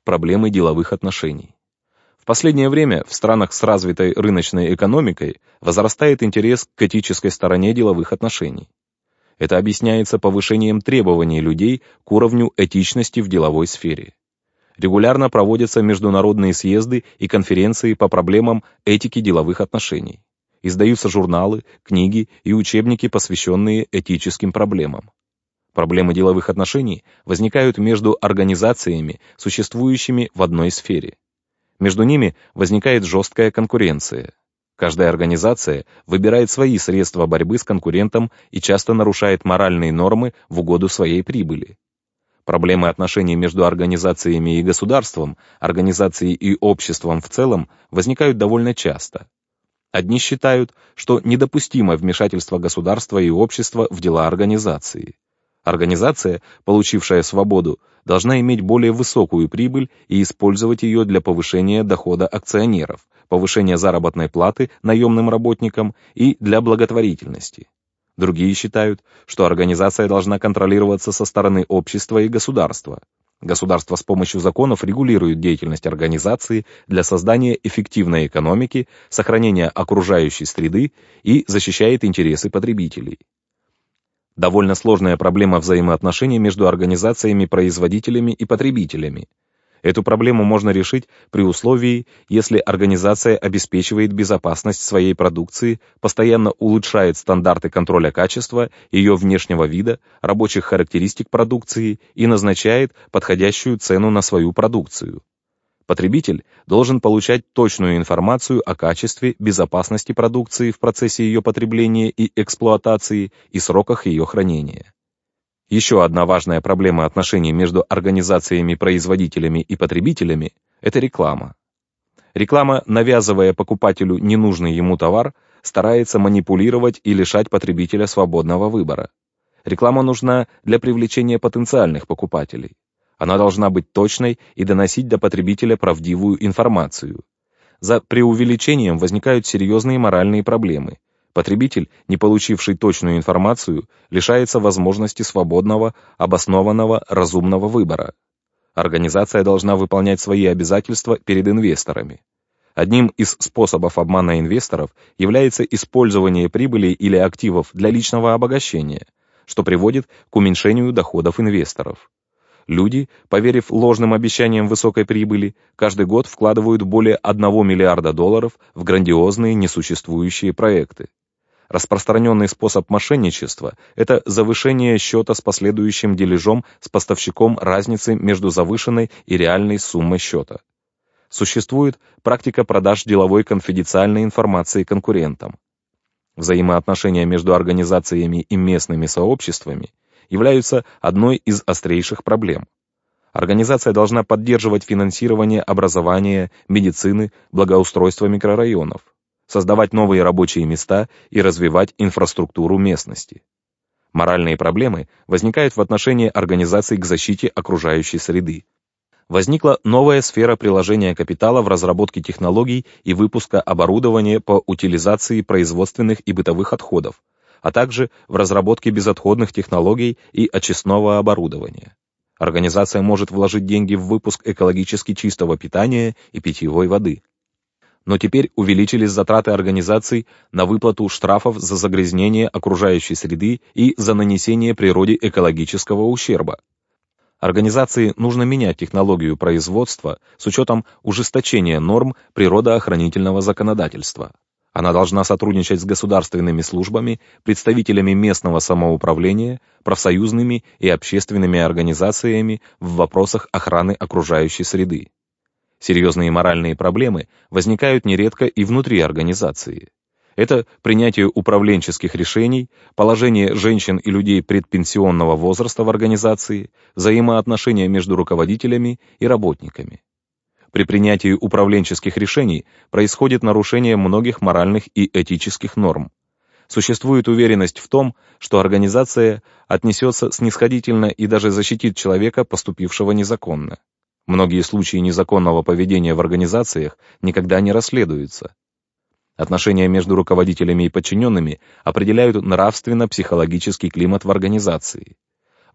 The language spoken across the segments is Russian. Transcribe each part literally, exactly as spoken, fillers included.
проблемы деловых отношений. В последнее время в странах с развитой рыночной экономикой возрастает интерес к этической стороне деловых отношений. Это объясняется повышением требований людей к уровню этичности в деловой сфере. Регулярно проводятся международные съезды и конференции по проблемам этики деловых отношений. Издаются журналы, книги и учебники, посвященные этическим проблемам. Проблемы деловых отношений возникают между организациями, существующими в одной сфере. Между ними возникает жесткая конкуренция. Каждая организация выбирает свои средства борьбы с конкурентом и часто нарушает моральные нормы в угоду своей прибыли. Проблемы отношений между организациями и государством, организацией и обществом в целом возникают довольно часто. Одни считают, что недопустимо вмешательство государства и общества в дела организации. Организация, получившая свободу, должна иметь более высокую прибыль и использовать ее для повышения дохода акционеров, повышения заработной платы наемным работникам и для благотворительности. Другие считают, что организация должна контролироваться со стороны общества и государства. Государство с помощью законов регулирует деятельность организации для создания эффективной экономики, сохранения окружающей среды и защищает интересы потребителей. Довольно сложная проблема взаимоотношений между организациями-производителями и потребителями. Эту проблему можно решить при условии, если организация обеспечивает безопасность своей продукции, постоянно улучшает стандарты контроля качества, ее внешнего вида, рабочих характеристик продукции и назначает подходящую цену на свою продукцию. Потребитель должен получать точную информацию о качестве, безопасности продукции в процессе ее потребления и эксплуатации и сроках ее хранения. Еще одна важная проблема отношений между организациями-производителями и потребителями – это реклама. Реклама, навязывая покупателю ненужный ему товар, старается манипулировать и лишать потребителя свободного выбора. Реклама нужна для привлечения потенциальных покупателей. Она должна быть точной и доносить до потребителя правдивую информацию. За преувеличением возникают серьезные моральные проблемы. Потребитель, не получивший точную информацию, лишается возможности свободного, обоснованного, разумного выбора. Организация должна выполнять свои обязательства перед инвесторами. Одним из способов обмана инвесторов является использование прибыли или активов для личного обогащения, что приводит к уменьшению доходов инвесторов. Люди, поверив ложным обещаниям высокой прибыли, каждый год вкладывают более одного миллиарда долларов в грандиозные несуществующие проекты. Распространенный способ мошенничества – это завышение счета с последующим дележом с поставщиком разницы между завышенной и реальной суммой счета. Существует практика продаж деловой конфиденциальной информации конкурентам. Взаимоотношения между организациями и местными сообществами являются одной из острейших проблем. Организация должна поддерживать финансирование образования, медицины, благоустройства микрорайонов, создавать новые рабочие места и развивать инфраструктуру местности. Моральные проблемы возникают в отношении организаций к защите окружающей среды. Возникла новая сфера приложения капитала в разработке технологий и выпуска оборудования по утилизации производственных и бытовых отходов, а также в разработке безотходных технологий и очистного оборудования. Организация может вложить деньги в выпуск экологически чистого питания и питьевой воды. Но теперь увеличились затраты организаций на выплату штрафов за загрязнение окружающей среды и за нанесение природе экологического ущерба. Организации нужно менять технологию производства с учетом ужесточения норм природоохранительного законодательства. Она должна сотрудничать с государственными службами, представителями местного самоуправления, профсоюзными и общественными организациями в вопросах охраны окружающей среды. Серьезные моральные проблемы возникают нередко и внутри организации. Это принятие управленческих решений, положение женщин и людей предпенсионного возраста в организации, взаимоотношения между руководителями и работниками. При принятии управленческих решений происходит нарушение многих моральных и этических норм. Существует уверенность в том, что организация отнесется снисходительно и даже защитит человека, поступившего незаконно. Многие случаи незаконного поведения в организациях никогда не расследуются. Отношения между руководителями и подчиненными определяют нравственно-психологический климат в организации.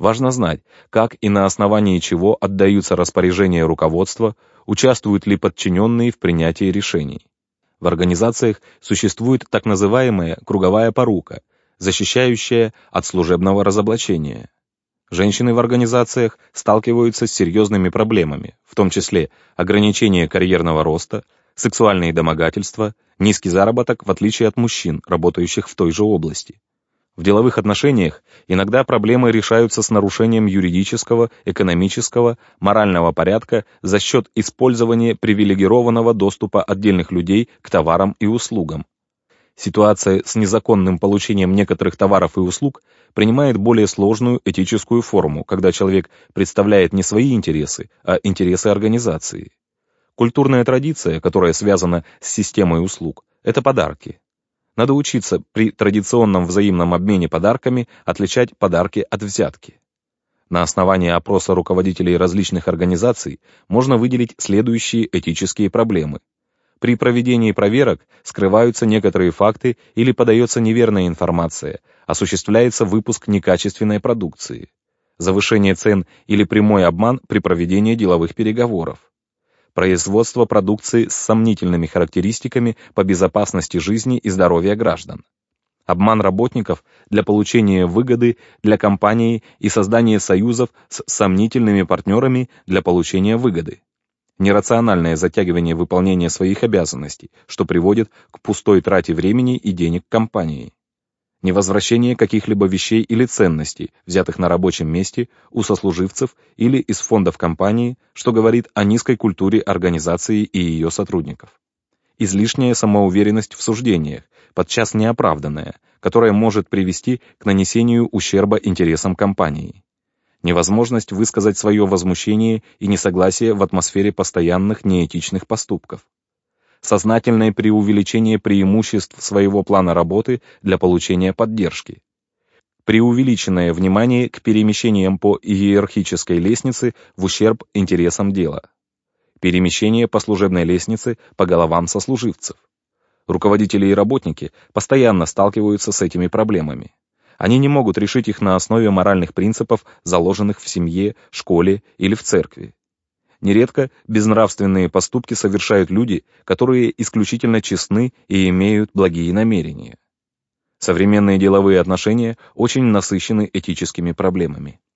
Важно знать, как и на основании чего отдаются распоряжения руководства, участвуют ли подчиненные в принятии решений. В организациях существует так называемая круговая порука, защищающая от служебного разоблачения. Женщины в организациях сталкиваются с серьезными проблемами, в том числе ограничение карьерного роста, сексуальные домогательства, низкий заработок в отличие от мужчин, работающих в той же области. В деловых отношениях иногда проблемы решаются с нарушением юридического, экономического, морального порядка за счет использования привилегированного доступа отдельных людей к товарам и услугам. Ситуация с незаконным получением некоторых товаров и услуг принимает более сложную этическую форму, когда человек представляет не свои интересы, а интересы организации. Культурная традиция, которая связана с системой услуг, это подарки. Надо учиться при традиционном взаимном обмене подарками отличать подарки от взятки. На основании опроса руководителей различных организаций можно выделить следующие этические проблемы. При проведении проверок скрываются некоторые факты или подается неверная информация, осуществляется выпуск некачественной продукции, завышение цен или прямой обман при проведении деловых переговоров, производство продукции с сомнительными характеристиками по безопасности жизни и здоровья граждан, обман работников для получения выгоды для компании и создание союзов с сомнительными партнерами для получения выгоды, нерациональное затягивание выполнения своих обязанностей, что приводит к пустой трате времени и денег компании, невозвращение каких-либо вещей или ценностей, взятых на рабочем месте, у сослуживцев или из фондов компании, что говорит о низкой культуре организации и ее сотрудников, излишняя самоуверенность в суждениях, подчас неоправданная, которая может привести к нанесению ущерба интересам компании, невозможность высказать свое возмущение и несогласие в атмосфере постоянных неэтичных поступков, сознательное преувеличение преимуществ своего плана работы для получения поддержки, преувеличенное внимание к перемещениям по иерархической лестнице в ущерб интересам дела, перемещение по служебной лестнице по головам сослуживцев. Руководители и работники постоянно сталкиваются с этими проблемами. Они не могут решить их на основе моральных принципов, заложенных в семье, школе или в церкви. Нередко безнравственные поступки совершают люди, которые исключительно честны и имеют благие намерения. Современные деловые отношения очень насыщены этическими проблемами.